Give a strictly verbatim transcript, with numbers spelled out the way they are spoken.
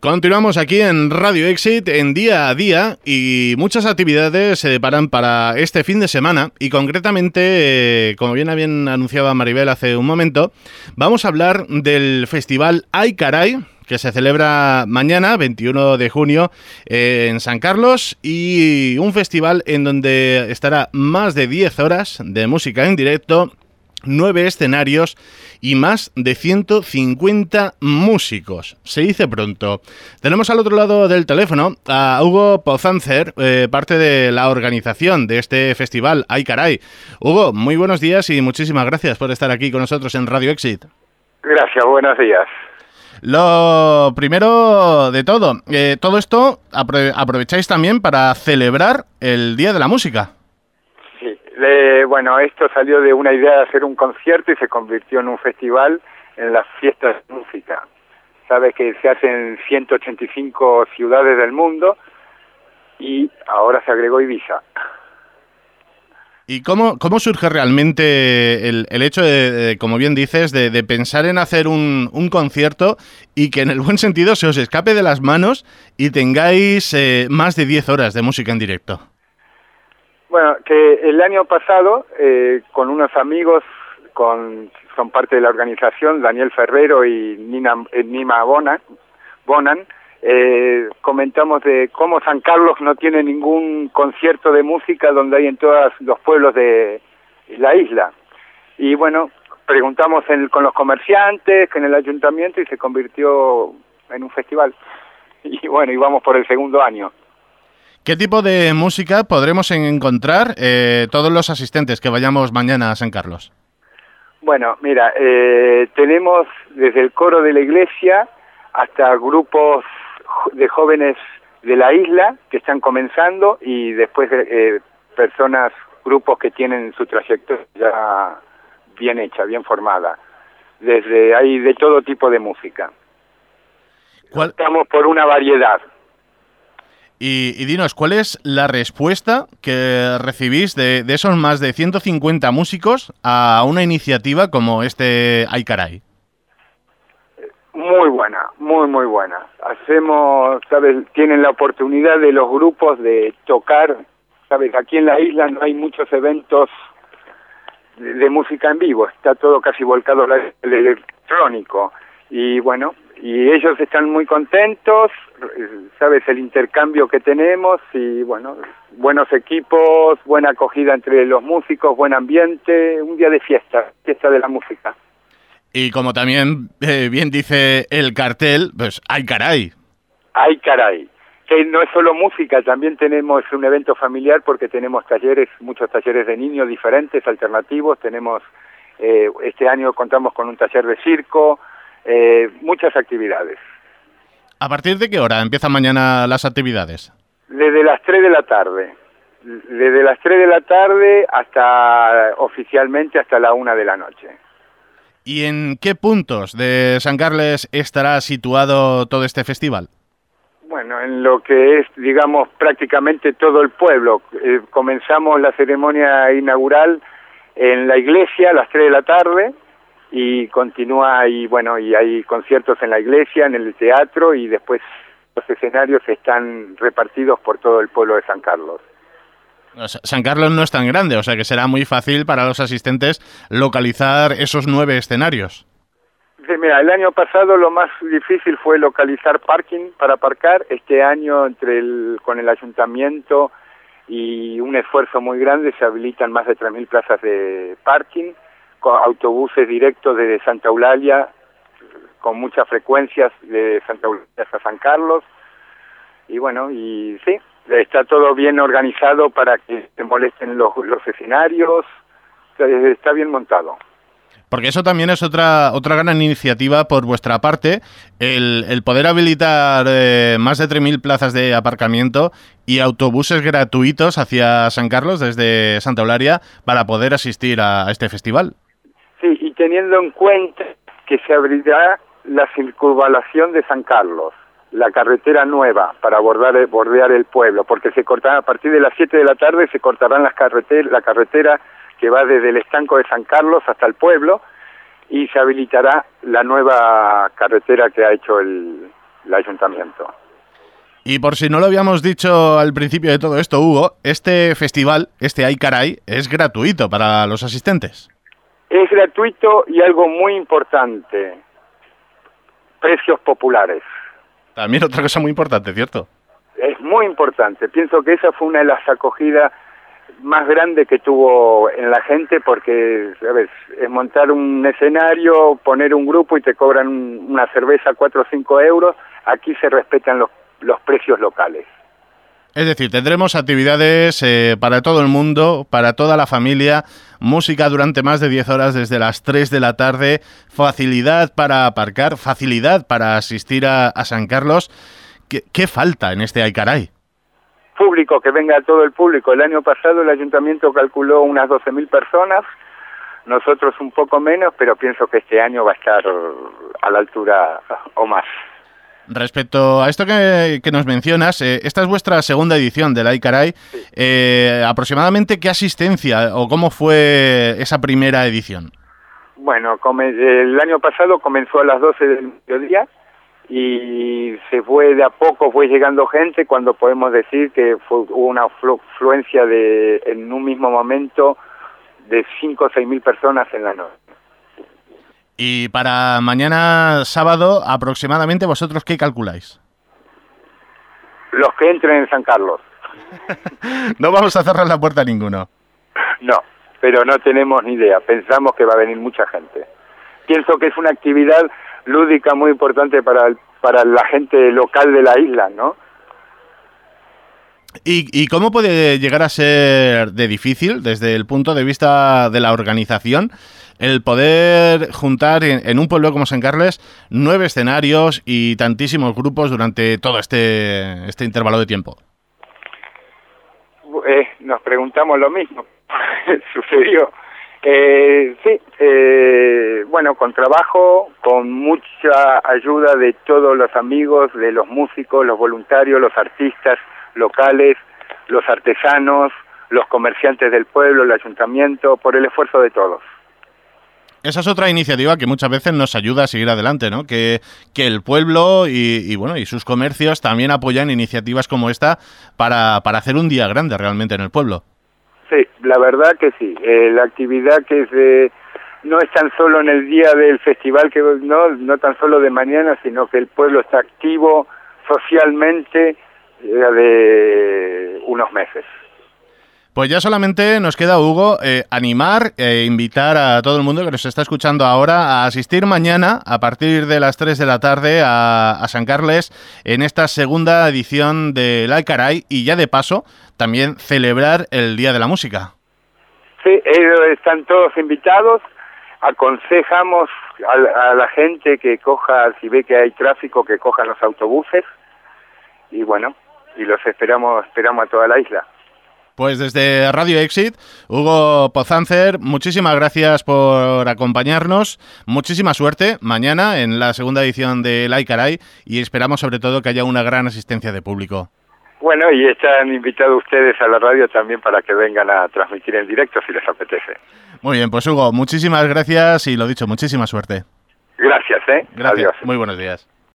Continuamos aquí en Radio Exit en Día a Día y muchas actividades se deparan para este fin de semana y concretamente, eh, como bien bien anunciaba Maribel hace un momento, vamos a hablar del festival Ay Caray, que se celebra mañana, veintiuno de junio, eh, en San Carlos, y un festival en donde estará más de diez horas de música en directo, nueve escenarios y más de ciento cincuenta músicos. Se dice pronto. Tenemos al otro lado del teléfono a Hugo Pozancer, eh, parte de la organización de este festival Ay Caray. Hugo, muy buenos días y muchísimas gracias por estar aquí con nosotros en Radio Exit. Gracias, buenos días. Lo primero de todo, eh, todo esto apro- aprovecháis también para celebrar el Día de la Música. Sí, le, bueno, esto salió de una idea de hacer un concierto y se convirtió en un festival en las fiestas de música. Sabes que se hace en ciento ochenta y cinco ciudades del mundo y ahora se agregó Ibiza. ¿Y cómo, cómo surge realmente el, el hecho de, de, como bien dices, de, de pensar en hacer un, un concierto y que en el buen sentido se os escape de las manos y tengáis eh, más de diez horas de música en directo? Bueno, que el año pasado, eh, con unos amigos, con son parte de la organización, Daniel Ferrero y Nina, eh, Nima Bonan, Bonan Eh, comentamos de cómo San Carlos no tiene ningún concierto de música donde hay en todos los pueblos de la isla. Y bueno, preguntamos en, con los comerciantes, en el ayuntamiento, y se convirtió en un festival. Y bueno, y vamos por el segundo año. ¿Qué tipo de música podremos encontrar eh, todos los asistentes que vayamos mañana a San Carlos? Bueno, mira, eh, tenemos desde el coro de la iglesia hasta grupos de jóvenes de la isla que están comenzando y después eh, personas, grupos que tienen su trayectoria ya bien hecha, bien formada. Desde hay de todo tipo de música. ¿Cuál? Estamos por una variedad. Y, y dinos, ¿cuál es la respuesta que recibís de, de esos más de ciento cincuenta músicos a una iniciativa como este Ay Caray? Muy buena, muy muy buena. Hacemos, sabes, tienen la oportunidad de los grupos de tocar, sabes, aquí en la isla no hay muchos eventos de, de música en vivo, está todo casi volcado al electrónico y bueno, y ellos están muy contentos, sabes, el intercambio que tenemos y bueno, buenos equipos, buena acogida entre los músicos, buen ambiente, un día de fiesta, fiesta de la música. Y como también eh, bien dice el cartel, pues ¡ay caray! ¡Ay caray! Que no es solo música, también tenemos un evento familiar porque tenemos talleres, muchos talleres de niños diferentes, alternativos. Tenemos, eh, este año contamos con un taller de circo, eh, muchas actividades. ¿A partir de qué hora empiezan mañana las actividades? Desde las tres de la tarde. Desde las tres de la tarde hasta, oficialmente, hasta la una de la noche. ¿Y en qué puntos de San Carles estará situado todo este festival? Bueno, en lo que es, digamos, prácticamente todo el pueblo. Eh, comenzamos la ceremonia inaugural en la iglesia a las tres de la tarde y continúa, y bueno, y hay conciertos en la iglesia, en el teatro, y después los escenarios están repartidos por todo el pueblo de San Carlos. San Carlos no es tan grande, o sea que será muy fácil para los asistentes localizar esos nueve escenarios. Sí, mira, el año pasado lo más difícil fue localizar parking para aparcar. Este año, entre el, con el ayuntamiento y un esfuerzo muy grande, se habilitan más de tres mil plazas de parking, con autobuses directos desde Santa Eulalia, con muchas frecuencias de Santa Eulalia a San Carlos. Y bueno, y sí, está todo bien organizado para que se molesten los, los escenarios, está bien montado. Porque eso también es otra otra gran iniciativa por vuestra parte, el, el poder habilitar eh, más de tres mil plazas de aparcamiento y autobuses gratuitos hacia San Carlos desde Santa Eulalia para poder asistir a, a este festival. Sí, y teniendo en cuenta que se abrirá la circunvalación de San Carlos, la carretera nueva para bordear, bordear el pueblo, porque se cortará a partir de las siete de la tarde, se cortarán las carreteras, la carretera que va desde el estanco de San Carlos hasta el pueblo, y se habilitará la nueva carretera que ha hecho el, el ayuntamiento. Y por si no lo habíamos dicho al principio de todo esto, Hugo, este festival, este Ay Caray, es gratuito para los asistentes. Es gratuito y algo muy importante, precios populares. También otra cosa muy importante, ¿cierto? Es muy importante. Pienso que esa fue una de las acogidas más grandes que tuvo en la gente, porque, ¿sabes?, es montar un escenario, poner un grupo y te cobran una cerveza cuatro o cinco euros. Aquí se respetan los, los precios locales. Es decir, tendremos actividades eh, para todo el mundo, para toda la familia, música durante más de diez horas desde las tres de la tarde, facilidad para aparcar, facilidad para asistir a, a San Carlos. ¿Qué, qué falta en este Ay Caray? Público, que venga todo el público. El año pasado el ayuntamiento calculó unas doce mil personas, nosotros un poco menos, pero pienso que este año va a estar a la altura o más. Respecto a esto que, que nos mencionas, eh, esta es vuestra segunda edición del Ay Caray. Sí. Eh, ¿Aproximadamente qué asistencia o cómo fue esa primera edición? Bueno, el año pasado comenzó a las doce del mediodía y se fue de a poco, fue llegando gente, cuando podemos decir que fue, hubo una afluencia de, en un mismo momento, de cinco o seis mil personas en la noche. Y para mañana sábado, aproximadamente, ¿vosotros qué calculáis? Los que entren en San Carlos. No vamos a cerrar la puerta a ninguno. No, pero no tenemos ni idea. Pensamos que va a venir mucha gente. Pienso que es una actividad lúdica muy importante para, para la gente local de la isla, ¿no? ¿Y, ¿Y cómo puede llegar a ser de difícil, desde el punto de vista de la organización, el poder juntar en, en un pueblo como San Carles nueve escenarios y tantísimos grupos durante todo este, este intervalo de tiempo? Eh, nos preguntamos lo mismo. Sucedió. Eh, sí, eh, bueno, con trabajo, con mucha ayuda de todos los amigos, de los músicos, los voluntarios, los artistas locales, los artesanos, los comerciantes del pueblo, el ayuntamiento, por el esfuerzo de todos. Esa es otra iniciativa que muchas veces nos ayuda a seguir adelante, ¿no? Que, que el pueblo y, y bueno y sus comercios también apoyan iniciativas como esta para, para hacer un día grande realmente en el pueblo. Sí, la verdad que sí. Eh, la actividad que se, no es tan solo en el día del festival, que no, no tan solo de mañana, sino que el pueblo está activo socialmente eh, de unos meses. Pues ya solamente nos queda, Hugo, eh, animar e invitar a todo el mundo que nos está escuchando ahora a asistir mañana a partir de las tres de la tarde a, a San Carles en esta segunda edición del Ay Caray y ya de paso también celebrar el Día de la Música. Sí, ellos están todos invitados. Aconsejamos a, a la gente que coja, si ve que hay tráfico, que cojan los autobuses y bueno, y los esperamos, esperamos a toda la isla. Pues desde Radio Exit, Hugo Pozancer, muchísimas gracias por acompañarnos, muchísima suerte mañana en la segunda edición del Ay Caray y esperamos sobre todo que haya una gran asistencia de público. Bueno, y están invitados ustedes a la radio también para que vengan a transmitir en directo si les apetece. Muy bien, pues Hugo, muchísimas gracias y lo dicho, muchísima suerte. Gracias, ¿eh? Gracias. Adiós. Muy buenos días.